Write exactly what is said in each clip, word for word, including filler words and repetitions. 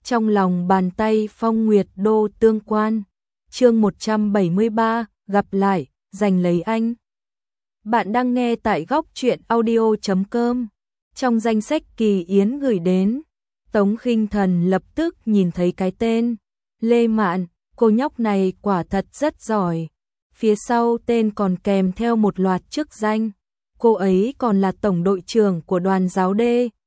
Trong lòng bàn tay Phong Nguyệt Đô tương quan. Chương một trăm bảy mươi ba, gặp lại, giành lấy anh. Bạn đang nghe tại góc truyện audio chấm com. Trong danh sách Kỳ Yến gửi đến, Tống Khinh Thần lập tức nhìn thấy cái tên Lê Mạn, cô nhóc này quả thật rất giỏi. Phía sau tên còn kèm theo một loạt chức danh. Cô ấy còn là tổng đội trưởng của đoàn giáo D,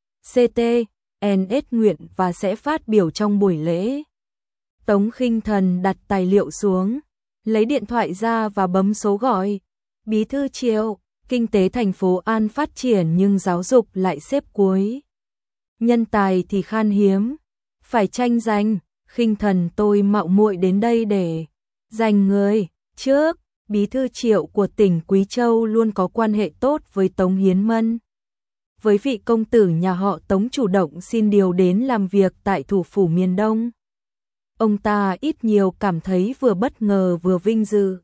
xê tê, en ét nguyện và sẽ phát biểu trong buổi lễ. Tống Khinh Thần đặt tài liệu xuống, lấy điện thoại ra và bấm số gọi. Bí thư Triệu, kinh tế thành phố An phát triển nhưng giáo dục lại xếp cuối. Nhân tài thì khan hiếm, phải tranh giành. Khinh Thần tôi mạo muội đến đây để giành người. Trước, bí thư Triệu của tỉnh Quý Châu luôn có quan hệ tốt với Tống Hiến Mân. Với vị công tử nhà họ Tống chủ động xin điều đến làm việc tại thủ phủ miền Đông. Ông ta ít nhiều cảm thấy vừa bất ngờ vừa vinh dự.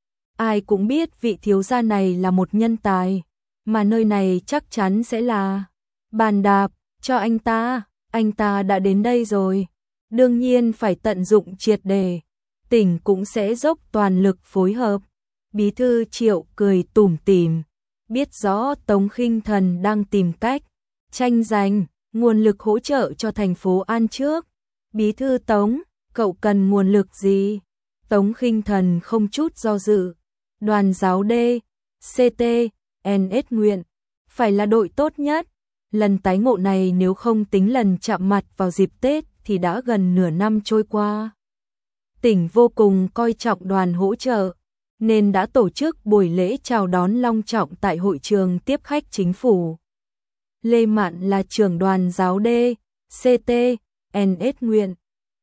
Ai cũng biết vị thiếu gia này là một nhân tài, mà nơi này chắc chắn sẽ là bàn đạp cho anh ta. Anh ta đã đến đây rồi, đương nhiên phải tận dụng triệt để. Tỉnh cũng sẽ dốc toàn lực phối hợp. Bí thư Triệu cười tủm tỉm, biết rõ Tống Khinh Thần đang tìm cách tranh giành nguồn lực hỗ trợ cho thành phố An trước. Bí thư Tống, cậu cần nguồn lực gì? Tống Khinh Thần không chút do dự. Đoàn giáo D, xê tê, en ét nguyện phải là đội tốt nhất. Lần tái ngộ này nếu không tính lần chạm mặt vào dịp Tết thì đã gần nửa năm trôi qua. Tỉnh vô cùng coi trọng đoàn hỗ trợ, nên đã tổ chức buổi lễ chào đón long trọng tại hội trường tiếp khách chính phủ. Lê Mạn là trưởng đoàn giáo D, xê tê, en ét nguyện.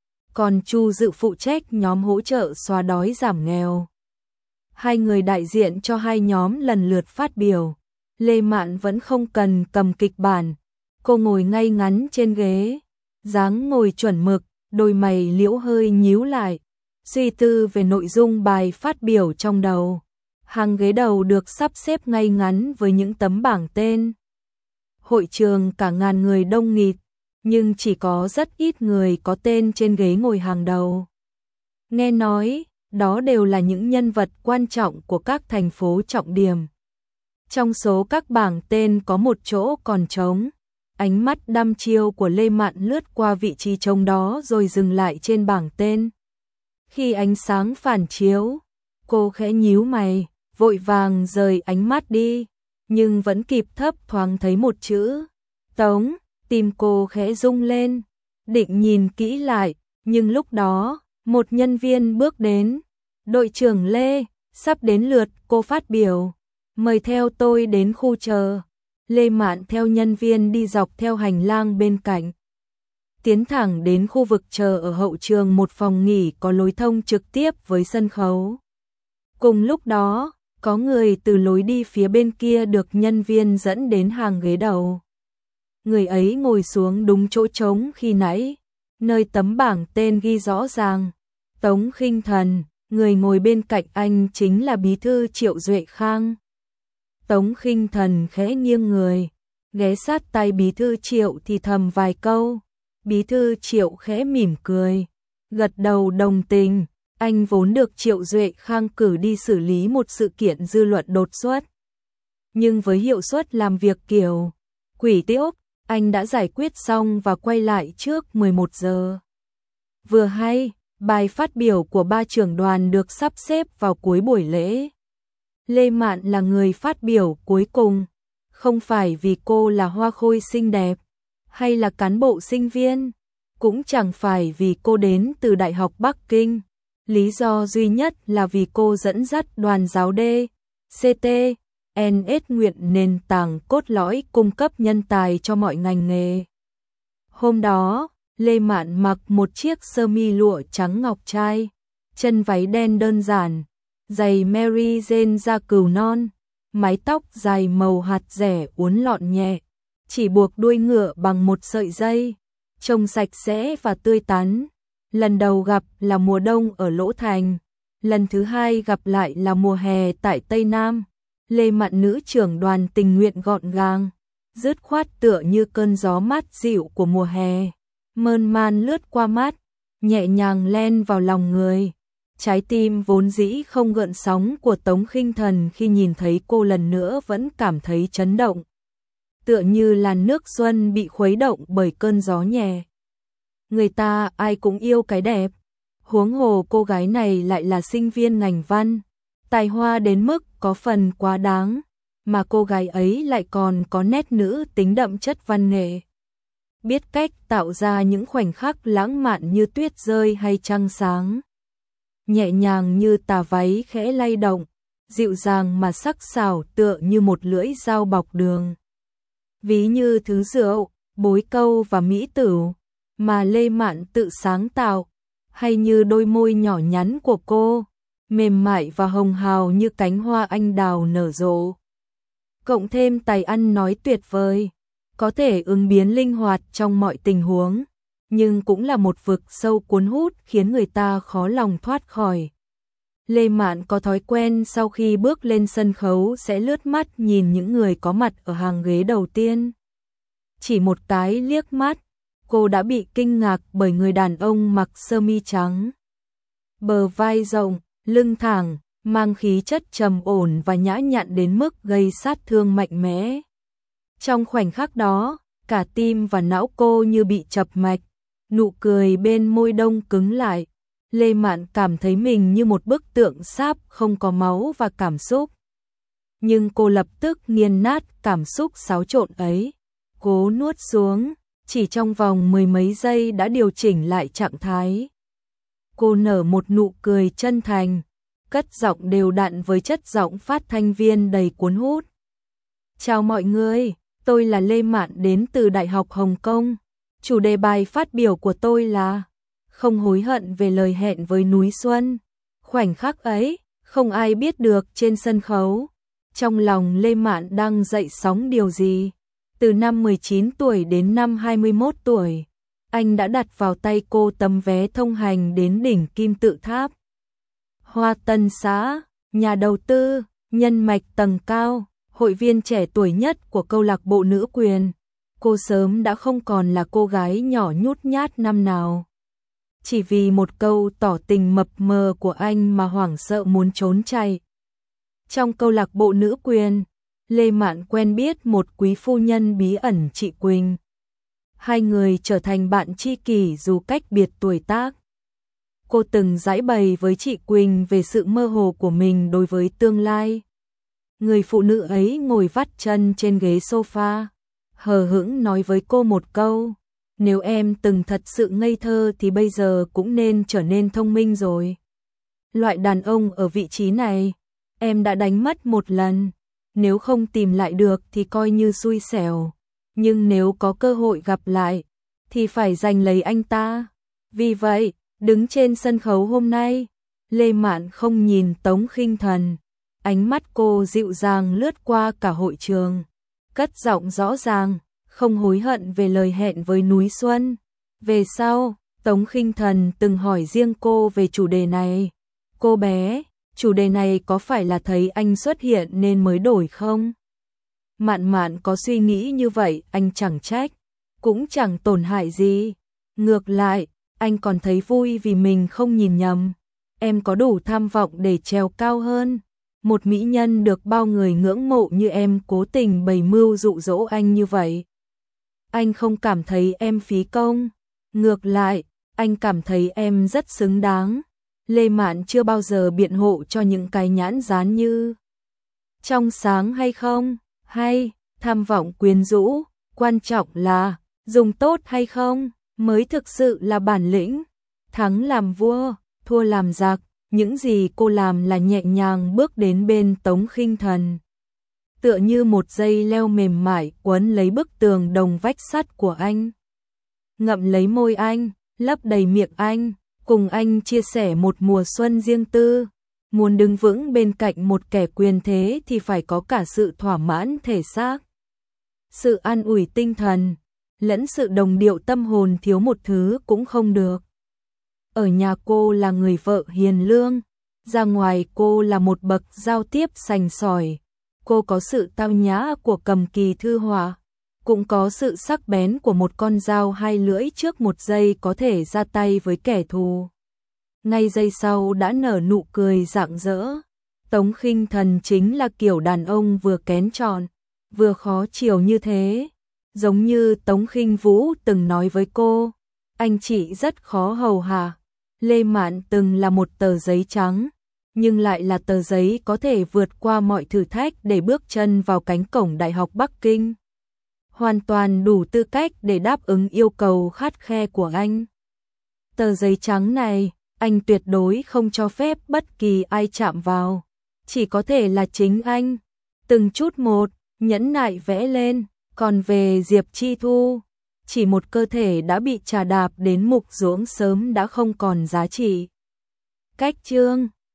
Còn Chu Dự phụ trách nhóm hỗ trợ xóa đói giảm nghèo. Hai người đại diện cho hai nhóm lần lượt phát biểu. Lê Mạn vẫn không cần cầm kịch bản. Cô ngồi ngay ngắn trên ghế, dáng ngồi chuẩn mực, đôi mày liễu hơi nhíu lại, suy tư về nội dung bài phát biểu trong đầu. Hàng ghế đầu được sắp xếp ngay ngắn với những tấm bảng tên. Hội trường cả ngàn người đông nghịt, nhưng chỉ có rất ít người có tên trên ghế ngồi hàng đầu. Nghe nói, đó đều là những nhân vật quan trọng của các thành phố trọng điểm. Trong số các bảng tên có một chỗ còn trống. Ánh mắt đăm chiêu của Lê Mạn lướt qua vị trí trống đó rồi dừng lại trên bảng tên. Khi ánh sáng phản chiếu, cô khẽ nhíu mày, vội vàng rời ánh mắt đi, nhưng vẫn kịp thấp thoáng thấy một chữ Tống. Tim cô khẽ rung lên, định nhìn kỹ lại, nhưng lúc đó, một nhân viên bước đến. Đội trưởng Lê, sắp đến lượt cô phát biểu, mời theo tôi đến khu chờ. Lê Mạn theo nhân viên đi dọc theo hành lang bên cạnh, tiến thẳng đến khu vực chờ ở hậu trường, một phòng nghỉ có lối thông trực tiếp với sân khấu. Cùng lúc đó, có người từ lối đi phía bên kia được nhân viên dẫn đến hàng ghế đầu. Người ấy ngồi xuống đúng chỗ trống khi nãy, nơi tấm bảng tên ghi rõ ràng Tống Khinh Thần. Người ngồi bên cạnh anh chính là bí thư Triệu Duệ Khang. Tống Khinh Thần khẽ nghiêng người, ghé sát tay bí thư Triệu thì thầm vài câu. Bí thư Triệu khẽ mỉm cười, gật đầu đồng tình. Anh vốn được Triệu Duệ Khang cử đi xử lý một sự kiện dư luận đột xuất. Nhưng với hiệu suất làm việc kiểu quỷ tiếu, anh đã giải quyết xong và quay lại trước mười một giờ. Vừa hay, bài phát biểu của ba trưởng đoàn được sắp xếp vào cuối buổi lễ. Lê Mạn là người phát biểu cuối cùng, không phải vì cô là hoa khôi xinh đẹp, hay là cán bộ sinh viên, cũng chẳng phải vì cô đến từ Đại học Bắc Kinh. Lý do duy nhất là vì cô dẫn dắt đoàn giáo D, xê tê, en ét nguyện, nền tảng cốt lõi cung cấp nhân tài cho mọi ngành nghề. Hôm đó, Lê Mạn mặc một chiếc sơ mi lụa trắng ngọc trai, chân váy đen đơn giản, giày Mary Jane da cừu non, mái tóc dài màu hạt rẻ uốn lọn nhẹ, chỉ buộc đuôi ngựa bằng một sợi dây, trông sạch sẽ và tươi tắn. Lần đầu gặp là mùa đông ở Lỗ Thành, lần thứ hai gặp lại là mùa hè tại Tây Nam. Lê Mạn nữ trưởng đoàn tình nguyện gọn gàng, dứt khoát tựa như cơn gió mát dịu của mùa hè. mơn man lướt qua mắt, nhẹ nhàng len vào lòng người. Trái tim vốn dĩ không gợn sóng của Tống Khinh Thần khi nhìn thấy cô lần nữa vẫn cảm thấy chấn động. Tựa như làn nước xuân bị khuấy động bởi cơn gió nhẹ. Người ta ai cũng yêu cái đẹp, huống hồ cô gái này lại là sinh viên ngành văn, tài hoa đến mức có phần quá đáng, mà cô gái ấy lại còn có nét nữ tính đậm chất văn nghệ. Biết cách tạo ra những khoảnh khắc lãng mạn như tuyết rơi hay trăng sáng. Nhẹ nhàng như tà váy khẽ lay động, dịu dàng mà sắc sảo tựa như một lưỡi dao bọc đường. Ví như thứ rượu, bối câu và mỹ tửu mà Lê Mạn tự sáng tạo, hay như đôi môi nhỏ nhắn của cô, mềm mại và hồng hào như cánh hoa anh đào nở rộ. Cộng thêm tài ăn nói tuyệt vời, có thể ứng biến linh hoạt trong mọi tình huống, nhưng cũng là một vực sâu cuốn hút khiến người ta khó lòng thoát khỏi. Lê Mạn có thói quen sau khi bước lên sân khấu sẽ lướt mắt nhìn những người có mặt ở hàng ghế đầu tiên. Chỉ một cái liếc mắt, cô đã bị kinh ngạc bởi người đàn ông mặc sơ mi trắng. Bờ vai rộng, lưng thẳng, mang khí chất trầm ổn và nhã nhặn đến mức gây sát thương mạnh mẽ. Trong khoảnh khắc đó, cả tim và não cô như bị chập mạch, nụ cười bên môi đông cứng lại. Lê Mạn cảm thấy mình như một bức tượng sáp không có máu và cảm xúc. Nhưng cô lập tức nghiền nát cảm xúc xáo trộn ấy, cố nuốt xuống, chỉ trong vòng mười mấy giây đã điều chỉnh lại trạng thái. Cô nở một nụ cười chân thành, cất giọng đều đặn với chất giọng phát thanh viên đầy cuốn hút. Chào mọi người, tôi là Lê Mạn đến từ Đại học Hồng Kông. Chủ đề bài phát biểu của tôi là không hối hận về lời hẹn với núi Xuân. Khoảnh khắc ấy, không ai biết được trên sân khấu, trong lòng Lê Mạn đang dậy sóng điều gì. Từ năm mười chín tuổi đến năm hai mươi mốt tuổi, anh đã đặt vào tay cô tấm vé thông hành đến đỉnh Kim Tự Tháp. Hoa Tân Xã, nhà đầu tư, nhân mạch tầng cao, hội viên trẻ tuổi nhất của câu lạc bộ nữ quyền. Cô sớm đã không còn là cô gái nhỏ nhút nhát năm nào. Chỉ vì một câu tỏ tình mập mờ của anh mà hoảng sợ muốn trốn chạy. Trong câu lạc bộ nữ quyền, Lê Mạn quen biết một quý phu nhân bí ẩn chị Quỳnh. Hai người trở thành bạn tri kỷ dù cách biệt tuổi tác. Cô từng giải bày với chị Quỳnh về sự mơ hồ của mình đối với tương lai. Người phụ nữ ấy ngồi vắt chân trên ghế sofa, hờ hững nói với cô một câu: nếu em từng thật sự ngây thơ thì bây giờ cũng nên trở nên thông minh rồi. Loại đàn ông ở vị trí này, em đã đánh mất một lần. Nếu không tìm lại được thì coi như xui xẻo. Nhưng nếu có cơ hội gặp lại, thì phải giành lấy anh ta. Vì vậy, đứng trên sân khấu hôm nay, Lê Mạn không nhìn Tống Khinh Thần. Ánh mắt cô dịu dàng lướt qua cả hội trường, cất giọng rõ ràng, không hối hận về lời hẹn với núi Xuân. Về sau, Tống Khinh Thần từng hỏi riêng cô về chủ đề này. Cô bé, chủ đề này có phải là thấy anh xuất hiện nên mới đổi không? Mạn Mạn có suy nghĩ như vậy, anh chẳng trách, cũng chẳng tổn hại gì. Ngược lại, anh còn thấy vui vì mình không nhìn nhầm. Em có đủ tham vọng để trèo cao hơn. Một mỹ nhân được bao người ngưỡng mộ như em cố tình bày mưu dụ dỗ anh như vậy. Anh không cảm thấy em phí công. Ngược lại, anh cảm thấy em rất xứng đáng. Lê Mạn chưa bao giờ biện hộ cho những cái nhãn dán như trong sáng hay không, hay tham vọng quyến rũ. Quan trọng là dùng tốt hay không mới thực sự là bản lĩnh. Thắng làm vua, thua làm giặc. Những gì cô làm là nhẹ nhàng bước đến bên Tống Khinh Thần, tựa như một dây leo mềm mại quấn lấy bức tường đồng vách sắt của anh. Ngậm lấy môi anh, lấp đầy miệng anh, cùng anh chia sẻ một mùa xuân riêng tư. Muốn đứng vững bên cạnh một kẻ quyền thế thì phải có cả sự thỏa mãn thể xác, sự an ủi tinh thần, lẫn sự đồng điệu tâm hồn, thiếu một thứ cũng không được. Ở nhà cô là người vợ hiền lương, ra ngoài cô là một bậc giao tiếp sành sỏi. Cô có sự tao nhã của cầm kỳ thư họa, cũng có sự sắc bén của một con dao hai lưỡi, trước một giây có thể ra tay với kẻ thù, ngay giây sau đã nở nụ cười rạng rỡ. Tống Khinh Thần chính là kiểu đàn ông vừa kén chọn, vừa khó chiều như thế. Giống như Tống Khinh Vũ từng nói với cô, anh chị rất khó hầu hạ. Lê Mạn từng là một tờ giấy trắng, nhưng lại là tờ giấy có thể vượt qua mọi thử thách để bước chân vào cánh cổng Đại học Bắc Kinh. Hoàn toàn đủ tư cách để đáp ứng yêu cầu khắt khe của anh. Tờ giấy trắng này, anh tuyệt đối không cho phép bất kỳ ai chạm vào. Chỉ có thể là chính anh. Từng chút một, nhẫn nại vẽ lên. Còn về Diệp Chi Thu, chỉ một cơ thể đã bị trà đạp đến mục ruỗng sớm đã không còn giá trị. Cách chương